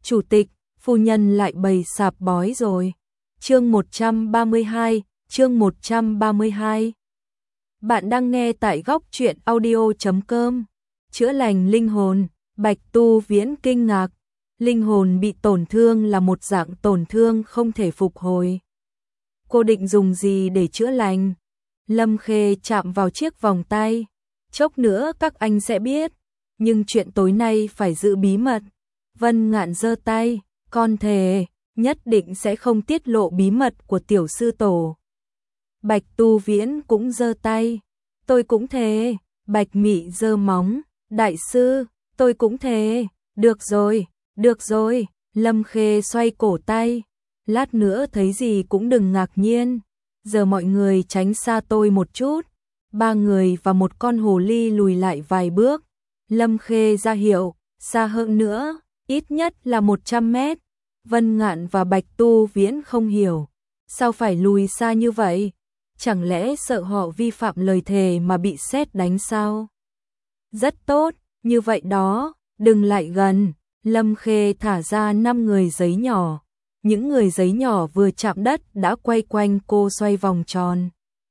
chủ tịch, phu nhân lại bày sạp bói rồi. Chương 132, chương 132. Bạn đang nghe tại góc truyện audio.com. Chữa lành linh hồn, Bạch Tu Viễn kinh ngạc. Linh hồn bị tổn thương là một dạng tổn thương không thể phục hồi. Cô định dùng gì để chữa lành? Lâm Khê chạm vào chiếc vòng tay. Chốc nữa các anh sẽ biết, nhưng chuyện tối nay phải giữ bí mật. Vân Ngạn giơ tay, con thề, nhất định sẽ không tiết lộ bí mật của tiểu sư tổ. Bạch Tu Viễn cũng giơ tay, tôi cũng thề. Bạch Mị giơ móng, đại sư, tôi cũng thề. Được rồi, Lâm Khê xoay cổ tay. Lát nữa thấy gì cũng đừng ngạc nhiên. Giờ mọi người tránh xa tôi một chút. Ba người và một con hồ ly lùi lại vài bước. Lâm Khê ra hiệu, xa hơn nữa, ít nhất là 100 mét. Vân Ngạn và Bạch Tu Viễn không hiểu, sao phải lùi xa như vậy? Chẳng lẽ sợ họ vi phạm lời thề mà bị sét đánh sao? Rất tốt, như vậy đó, đừng lại gần. Lâm Khê thả ra 5 người giấy nhỏ. Những người giấy nhỏ vừa chạm đất đã quay quanh cô xoay vòng tròn.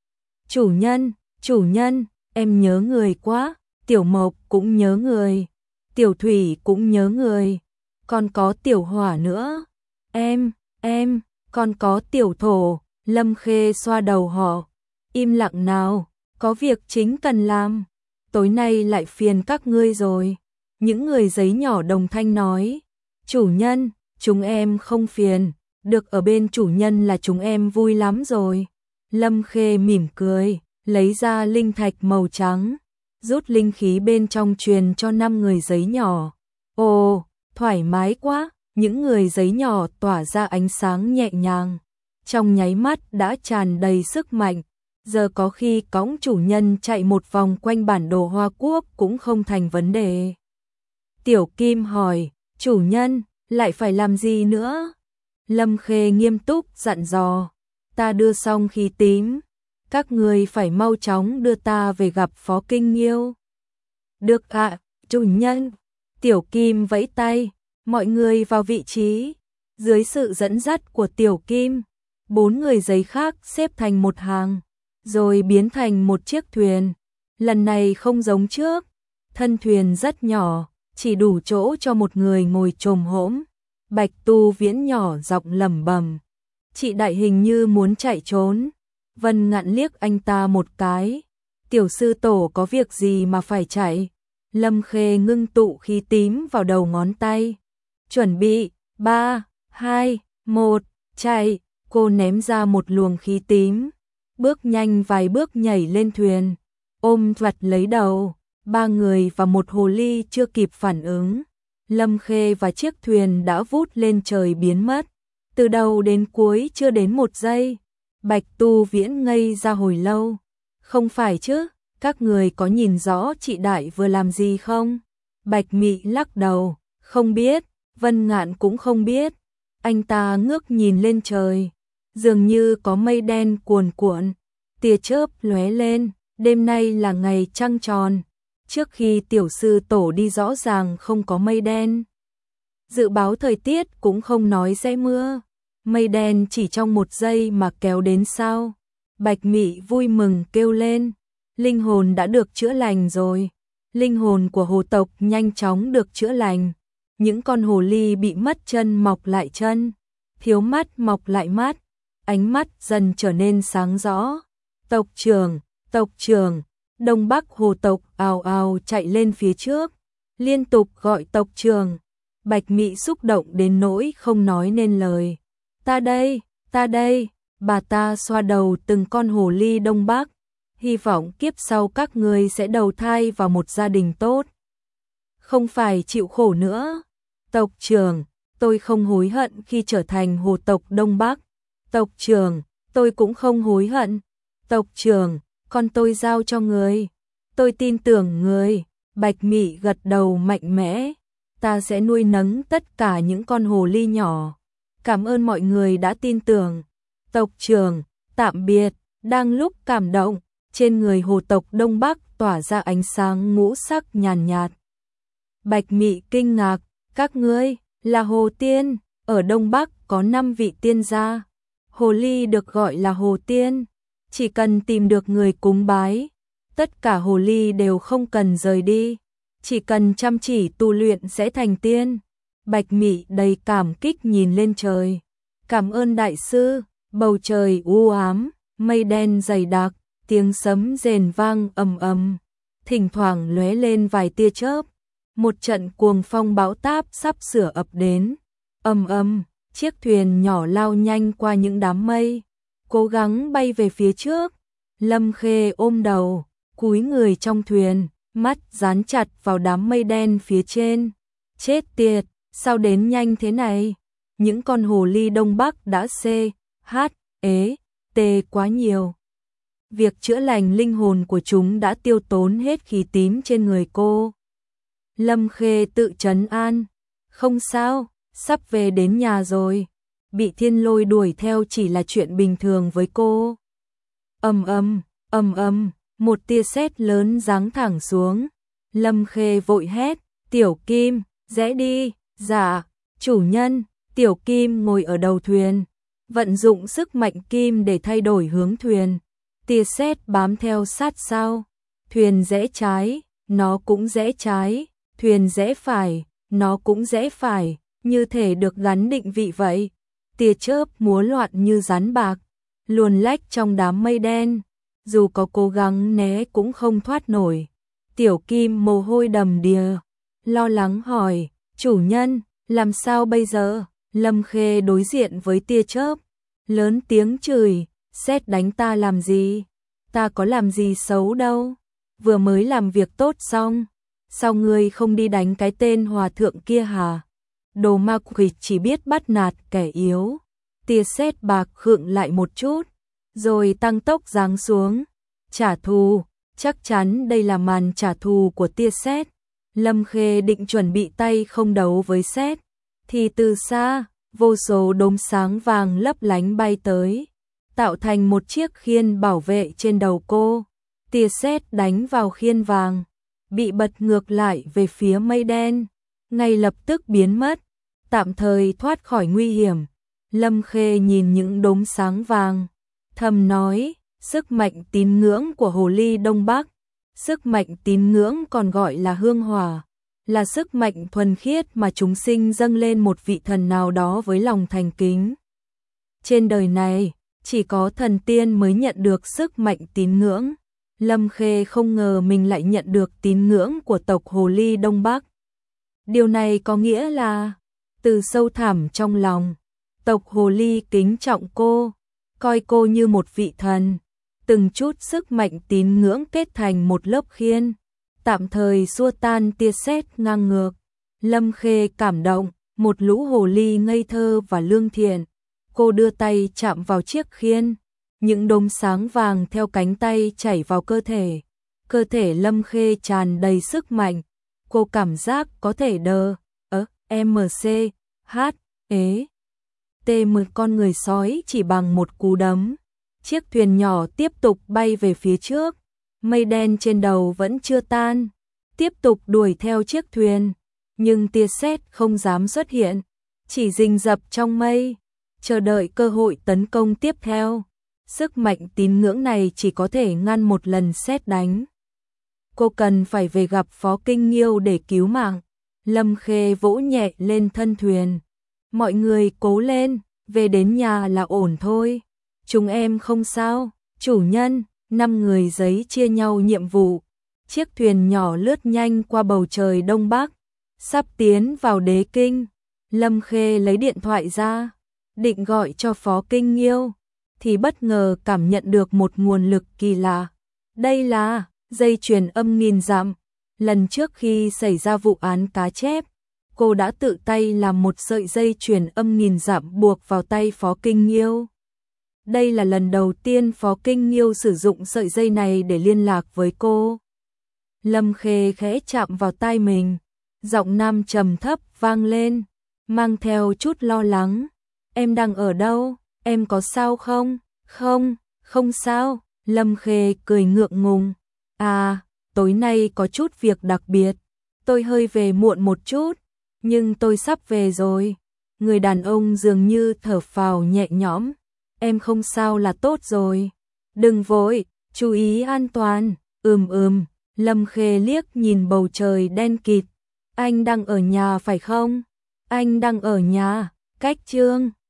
Chủ nhân, em nhớ người quá. Tiểu Mộc cũng nhớ người. Tiểu Thủy cũng nhớ người. Còn có Tiểu Hỏa nữa. Em, còn có Tiểu Thổ. Lâm Khê xoa đầu họ. Im lặng nào, có việc chính cần làm. Tối nay lại phiền các ngươi rồi. Những người giấy nhỏ đồng thanh nói. Chủ nhân, chúng em không phiền. Được ở bên chủ nhân là chúng em vui lắm rồi. Lâm Khê mỉm cười, lấy ra linh thạch màu trắng. Rút linh khí bên trong truyền cho 5 người giấy nhỏ. Ồ, thoải mái quá. Những người giấy nhỏ tỏa ra ánh sáng nhẹ nhàng. Trong nháy mắt đã tràn đầy sức mạnh. Giờ có khi cõng chủ nhân chạy một vòng quanh bản đồ Hoa Quốc cũng không thành vấn đề. Tiểu Kim hỏi, chủ nhân, lại phải làm gì nữa? Lâm Khê nghiêm túc dặn dò, ta đưa xong khí tím. Các người phải mau chóng đưa ta về gặp Phó Kinh Nghiêu. Được ạ, chủ nhân. Tiểu Kim vẫy tay, mọi người vào vị trí. Dưới sự dẫn dắt của Tiểu Kim, 4 người giấy khác xếp thành một hàng, rồi biến thành một chiếc thuyền. Lần này không giống trước, thân thuyền rất nhỏ, chỉ đủ chỗ cho một người ngồi chồm hổm. Bạch Tu Viễn nhỏ giọng lẩm bẩm, chị đại hình như muốn chạy trốn. Vân Ngạn liếc anh ta một cái, tiểu sư tổ có việc gì mà phải chạy? Lâm Khê ngưng tụ khí tím vào đầu ngón tay. Chuẩn bị, 3, 2, 1, chạy. Cô ném ra một luồng khí tím, bước nhanh vài bước nhảy lên thuyền, ôm vặt lấy đầu. 3 người và một hồ ly chưa kịp phản ứng. Lâm Khê và chiếc thuyền đã vút lên trời biến mất. Từ đầu đến cuối chưa đến 1 giây. Bạch Tu Viễn ngây ra hồi lâu. Không phải chứ, các người có nhìn rõ chị đại vừa làm gì không? Bạch Mị lắc đầu, không biết. Vân Ngạn cũng không biết. Anh ta ngước nhìn lên trời, dường như có mây đen cuồn cuộn, tia chớp lóe lên. Đêm nay là ngày trăng tròn. Trước khi tiểu sư tổ đi rõ ràng không có mây đen. Dự báo thời tiết cũng không nói sẽ mưa. Mây đen chỉ trong 1 giây mà kéo đến sao? Bạch Mị vui mừng kêu lên. Linh hồn đã được chữa lành rồi. Linh hồn của hồ tộc nhanh chóng được chữa lành. Những con hồ ly bị mất chân mọc lại chân, thiếu mắt mọc lại mắt, ánh mắt dần trở nên sáng rõ. Tộc trưởng, Đông Bắc hồ tộc ào ào chạy lên phía trước, liên tục gọi tộc trưởng. Bạch Mị xúc động đến nỗi không nói nên lời. Ta đây, bà ta xoa đầu từng con hồ ly Đông Bắc. Hy vọng kiếp sau các người sẽ đầu thai vào một gia đình tốt. Không phải chịu khổ nữa. Tộc trưởng, tôi không hối hận khi trở thành hồ tộc Đông Bắc. Tộc trưởng, tôi cũng không hối hận. Tộc trưởng, con tôi giao cho người. Tôi tin tưởng người. Bạch Mị gật đầu mạnh mẽ. Ta sẽ nuôi nấng tất cả những con hồ ly nhỏ. Cảm ơn mọi người đã tin tưởng. Tộc trưởng, tạm biệt. Đang lúc cảm động, trên người hồ tộc Đông Bắc tỏa ra ánh sáng ngũ sắc nhàn nhạt. Bạch Mị kinh ngạc, các ngươi, là Hồ Tiên, ở Đông Bắc có 5 vị tiên gia. Hồ ly được gọi là Hồ Tiên, chỉ cần tìm được người cúng bái, tất cả hồ ly đều không cần rời đi, chỉ cần chăm chỉ tu luyện sẽ thành tiên. Bạch Mị đầy cảm kích nhìn lên trời. Cảm ơn đại sư. Bầu trời u ám, mây đen dày đặc, tiếng sấm rền vang ầm ầm, thỉnh thoảng lóe lên vài tia chớp. Một trận cuồng phong bão táp sắp sửa ập đến. Ầm ầm, chiếc thuyền nhỏ lao nhanh qua những đám mây, cố gắng bay về phía trước. Lâm Khê ôm đầu, cúi người trong thuyền, mắt dán chặt vào đám mây đen phía trên. Chết tiệt, sao đến nhanh thế này? Những con hồ ly Đông Bắc đã tê quá nhiều. Việc chữa lành linh hồn của chúng đã tiêu tốn hết khí tím trên người cô. Lâm Khê tự trấn an, không sao, sắp về đến nhà rồi. Bị thiên lôi đuổi theo chỉ là chuyện bình thường với cô. Ầm ầm, một tia sét lớn giáng thẳng xuống. Lâm Khê vội hét, Tiểu Kim, rẽ đi. Dạ, chủ nhân. Tiểu Kim ngồi ở đầu thuyền, vận dụng sức mạnh kim để thay đổi hướng thuyền. Tia sét bám theo sát sau. Thuyền rẽ trái, nó cũng rẽ trái. Thuyền rẽ phải, nó cũng rẽ phải, như thể được gắn định vị vậy. Tia chớp múa loạn như rắn bạc, luồn lách trong đám mây đen, dù có cố gắng né cũng không thoát nổi. Tiểu Kim mồ hôi đầm đìa, lo lắng hỏi, chủ nhân, làm sao bây giờ? Lâm Khê đối diện với tia chớp, lớn tiếng chửi, sét đánh ta làm gì? Ta có làm gì xấu đâu, vừa mới làm việc tốt xong, sao ngươi không đi đánh cái tên hòa thượng kia hả? Đồ ma quỷ chỉ biết bắt nạt kẻ yếu. Tia sét bạc khựng lại một chút, rồi tăng tốc giáng xuống. Trả thù, chắc chắn đây là màn trả thù của tia sét. Lâm Khê định chuẩn bị tay không đấu với sét, thì từ xa, vô số đốm sáng vàng lấp lánh bay tới, tạo thành một chiếc khiên bảo vệ trên đầu cô. Tia sét đánh vào khiên vàng, bị bật ngược lại về phía mây đen, ngay lập tức biến mất, tạm thời thoát khỏi nguy hiểm. Lâm Khê nhìn những đốm sáng vàng, thầm nói, sức mạnh tín ngưỡng của hồ ly Đông Bắc. Sức mạnh tín ngưỡng còn gọi là hương hỏa, là sức mạnh thuần khiết mà chúng sinh dâng lên một vị thần nào đó với lòng thành kính. Trên đời này, chỉ có thần tiên mới nhận được sức mạnh tín ngưỡng. Lâm Khê không ngờ mình lại nhận được tín ngưỡng của tộc hồ ly Đông Bắc. Điều này có nghĩa là, từ sâu thẳm trong lòng, tộc hồ ly kính trọng cô, coi cô như một vị thần. Từng chút sức mạnh tín ngưỡng kết thành một lớp khiên, tạm thời xua tan tia sét ngang ngược. Lâm Khê cảm động, một lũ hồ ly ngây thơ và lương thiện. Cô đưa tay chạm vào chiếc khiên, những đốm sáng vàng theo cánh tay chảy vào cơ thể. Cơ thể Lâm Khê tràn đầy sức mạnh, cô cảm giác có thể một con người sói chỉ bằng một cú đấm. Chiếc thuyền nhỏ tiếp tục bay về phía trước, mây đen trên đầu vẫn chưa tan, tiếp tục đuổi theo chiếc thuyền, nhưng tia sét không dám xuất hiện, chỉ rình rập trong mây, chờ đợi cơ hội tấn công tiếp theo. Sức mạnh tín ngưỡng này chỉ có thể ngăn một lần sét đánh. Cô cần phải về gặp Phó Kinh Nghiêu để cứu mạng. Lâm Khê vỗ nhẹ lên thân thuyền. Mọi người cố lên, về đến nhà là ổn thôi. Chúng em không sao, chủ nhân. 5 người giấy chia nhau nhiệm vụ. Chiếc thuyền nhỏ lướt nhanh qua bầu trời Đông Bắc, sắp tiến vào Đế Kinh. Lâm Khê lấy điện thoại ra, định gọi cho Phó Kinh Nghiêu, thì bất ngờ cảm nhận được một nguồn lực kỳ lạ. Đây là dây chuyền âm nghìn dặm. Lần trước khi xảy ra vụ án cá chép, cô đã tự tay làm một sợi dây chuyền âm nghìn dặm buộc vào tay Phó Kinh Nghiêu. Đây là lần đầu tiên Phó Kinh Nghiêu sử dụng sợi dây này để liên lạc với cô. Lâm Khê khẽ chạm vào tai mình, giọng nam trầm thấp vang lên, mang theo chút lo lắng. Em đang ở đâu? Em có sao không? Không, không sao. Lâm Khê cười ngượng ngùng. À, tối nay có chút việc đặc biệt. Tôi hơi về muộn một chút. nhưng tôi sắp về rồi. Người đàn ông dường như thở phào nhẹ nhõm. Em không sao là tốt rồi. Đừng vội, chú ý an toàn. Lâm Khê liếc nhìn bầu trời đen kịt. Anh đang ở nhà phải không? Anh đang ở nhà, cách Trương